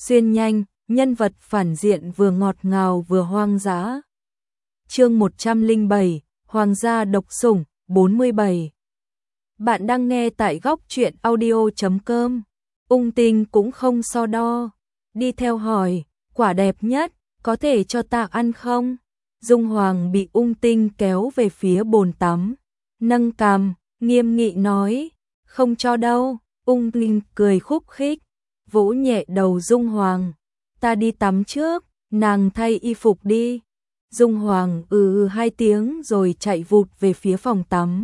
xuyên nhanh, nhân vật phản diện vừa ngọt ngào vừa hoang dã. Chương 107, Hoàng gia độc sủng, 47. Bạn đang nghe tại góc truyện audio.com. Ung Tinh cũng không so đo, đi theo hỏi, quả đẹp nhất, có thể cho ta ăn không? Dung Hoàng bị Ung Tinh kéo về phía bồn tắm, nâng cằm, nghiêm nghị nói, không cho đâu. Ung Tinh cười khúc khích, vỗ nhẹ đầu Dung Hoàng, ta đi tắm trước, nàng thay y phục đi. Dung Hoàng hai tiếng rồi chạy vụt về phía phòng tắm.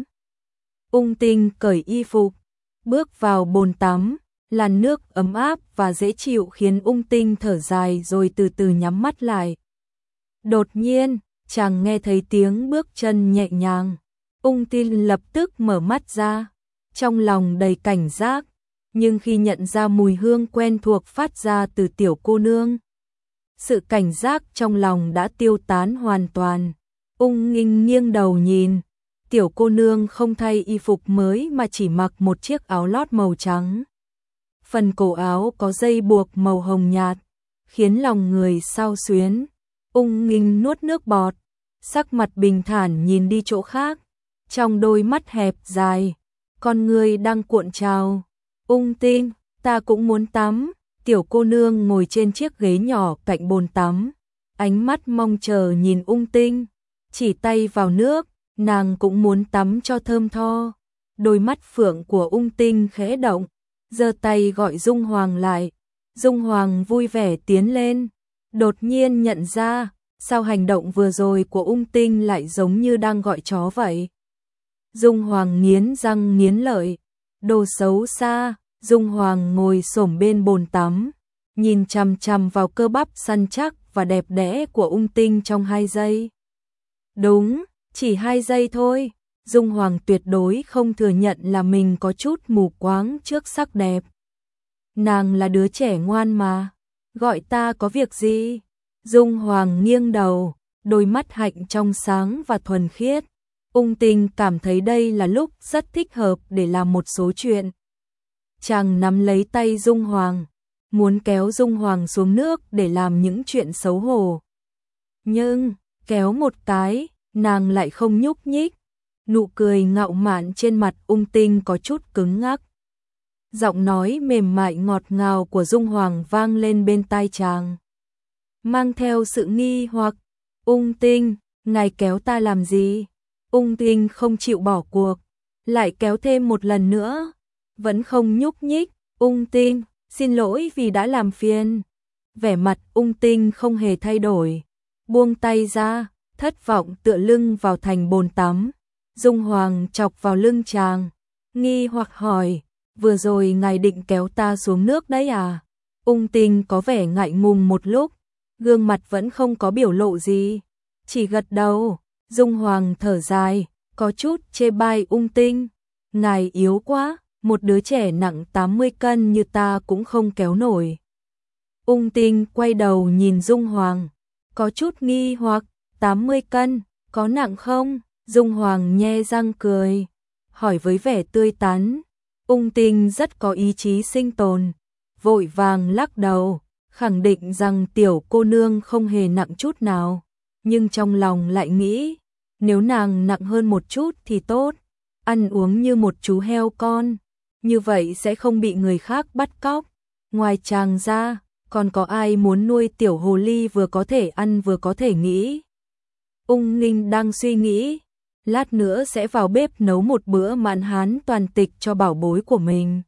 Ung Tinh cởi y phục, bước vào bồn tắm, làn nước ấm áp và dễ chịu khiến Ung Tinh thở dài rồi từ từ nhắm mắt lại. Đột nhiên, chàng nghe thấy tiếng bước chân nhẹ nhàng. Ung Tinh lập tức mở mắt ra, trong lòng đầy cảnh giác, nhưng khi nhận ra mùi hương quen thuộc phát ra từ tiểu cô nương, sự cảnh giác trong lòng đã tiêu tán hoàn toàn. Ung Tinh nghiêng đầu nhìn, tiểu cô nương không thay y phục mới mà chỉ mặc một chiếc áo lót màu trắng. Phần cổ áo có dây buộc màu hồng nhạt, khiến lòng người xao xuyến. Ung Tinh nuốt nước bọt, sắc mặt bình thản nhìn đi chỗ khác, trong đôi mắt hẹp dài, con người đang cuộn trào. Ung Tinh, ta cũng muốn tắm. Tiểu cô nương ngồi trên chiếc ghế nhỏ cạnh bồn tắm, ánh mắt mong chờ nhìn Ung Tinh, chỉ tay vào nước, nàng cũng muốn tắm cho thơm tho. Đôi mắt phượng của Ung Tinh khẽ động, giơ tay gọi Dung Hoàng lại. Dung Hoàng vui vẻ tiến lên, đột nhiên nhận ra, sao hành động vừa rồi của Ung Tinh lại giống như đang gọi chó vậy. Dung Hoàng nghiến răng nghiến lợi, đồ xấu xa. Dung Hoàng ngồi xổm bên bồn tắm, nhìn chằm chằm vào cơ bắp săn chắc và đẹp đẽ của Ung Tinh trong 2 giây. Đúng, chỉ 2 giây thôi. Dung Hoàng tuyệt đối không thừa nhận là mình có chút mù quáng trước sắc đẹp. Nàng là đứa trẻ ngoan mà, gọi ta có việc gì? Dung Hoàng nghiêng đầu, đôi mắt hạnh trong sáng và thuần khiết. Ung Tinh cảm thấy đây là lúc rất thích hợp để làm một số chuyện. Chàng nắm lấy tay Dung Hoàng, muốn kéo Dung Hoàng xuống nước để làm những chuyện xấu hổ. Nhưng, kéo một cái, nàng lại không nhúc nhích. Nụ cười ngạo mạn trên mặt Ung Tinh có chút cứng ngắc. Giọng nói mềm mại ngọt ngào của Dung Hoàng vang lên bên tai chàng, mang theo sự nghi hoặc. Ung Tinh, ngài kéo ta làm gì? Ung Tinh không chịu bỏ cuộc, lại kéo thêm một lần nữa. Vẫn không nhúc nhích. Ung Tinh, xin lỗi vì đã làm phiền. Vẻ mặt Ung Tinh không hề thay đổi, buông tay ra, thất vọng tựa lưng vào thành bồn tắm. Dung Hoàng chọc vào lưng chàng, nghi hoặc hỏi, vừa rồi ngài định kéo ta xuống nước đấy à? Ung Tinh có vẻ ngại ngùng một lúc, gương mặt vẫn không có biểu lộ gì, chỉ gật đầu. Dung Hoàng thở dài, có chút chê bai Ung Tinh, ngài yếu quá. Một đứa trẻ nặng 80 cân như ta cũng không kéo nổi. Ung Tinh quay đầu nhìn Dung Hoàng, có chút nghi hoặc, 80 cân, có nặng không? Dung Hoàng nhe răng cười, hỏi với vẻ tươi tắn. Ung Tinh rất có ý chí sinh tồn, vội vàng lắc đầu, khẳng định rằng tiểu cô nương không hề nặng chút nào, nhưng trong lòng lại nghĩ, nếu nàng nặng hơn một chút thì tốt, ăn uống như một chú heo con. Như vậy sẽ không bị người khác bắt cóc. Ngoài chàng ra, còn có ai muốn nuôi tiểu hồ ly vừa có thể ăn vừa có thể nghĩ? Ung Tinh đang suy nghĩ, lát nữa sẽ vào bếp nấu một bữa mãn hán toàn tịch cho bảo bối của mình.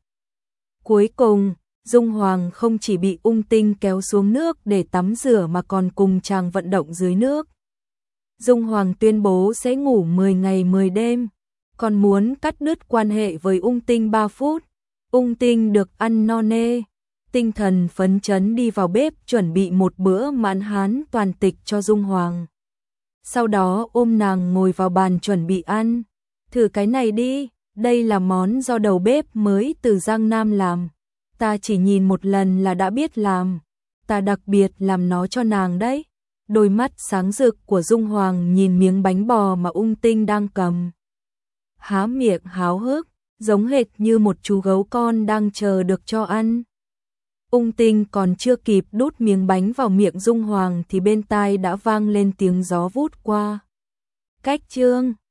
Cuối cùng, Dung Hoàng không chỉ bị Ung Tinh kéo xuống nước để tắm rửa mà còn cùng chàng vận động dưới nước. Dung Hoàng tuyên bố sẽ ngủ 10 ngày 10 đêm. Còn muốn cắt đứt quan hệ với Ung Tinh 3 phút. Ung Tinh được ăn no nê, tinh thần phấn chấn đi vào bếp chuẩn bị một bữa mãn hán toàn tịch cho Dung Hoàng. Sau đó ôm nàng ngồi vào bàn chuẩn bị ăn. Thử cái này đi, đây là món do đầu bếp mới từ Giang Nam làm. Ta chỉ nhìn một lần là đã biết làm. Ta đặc biệt làm nó cho nàng đấy. Đôi mắt sáng rực của Dung Hoàng nhìn miếng bánh bò mà Ung Tinh đang cầm, há miệng háo hức, giống hệt như một chú gấu con đang chờ được cho ăn. Ung Tinh còn chưa kịp đút miếng bánh vào miệng Dung Hoàng thì bên tai đã vang lên tiếng gió vút qua. Cách chương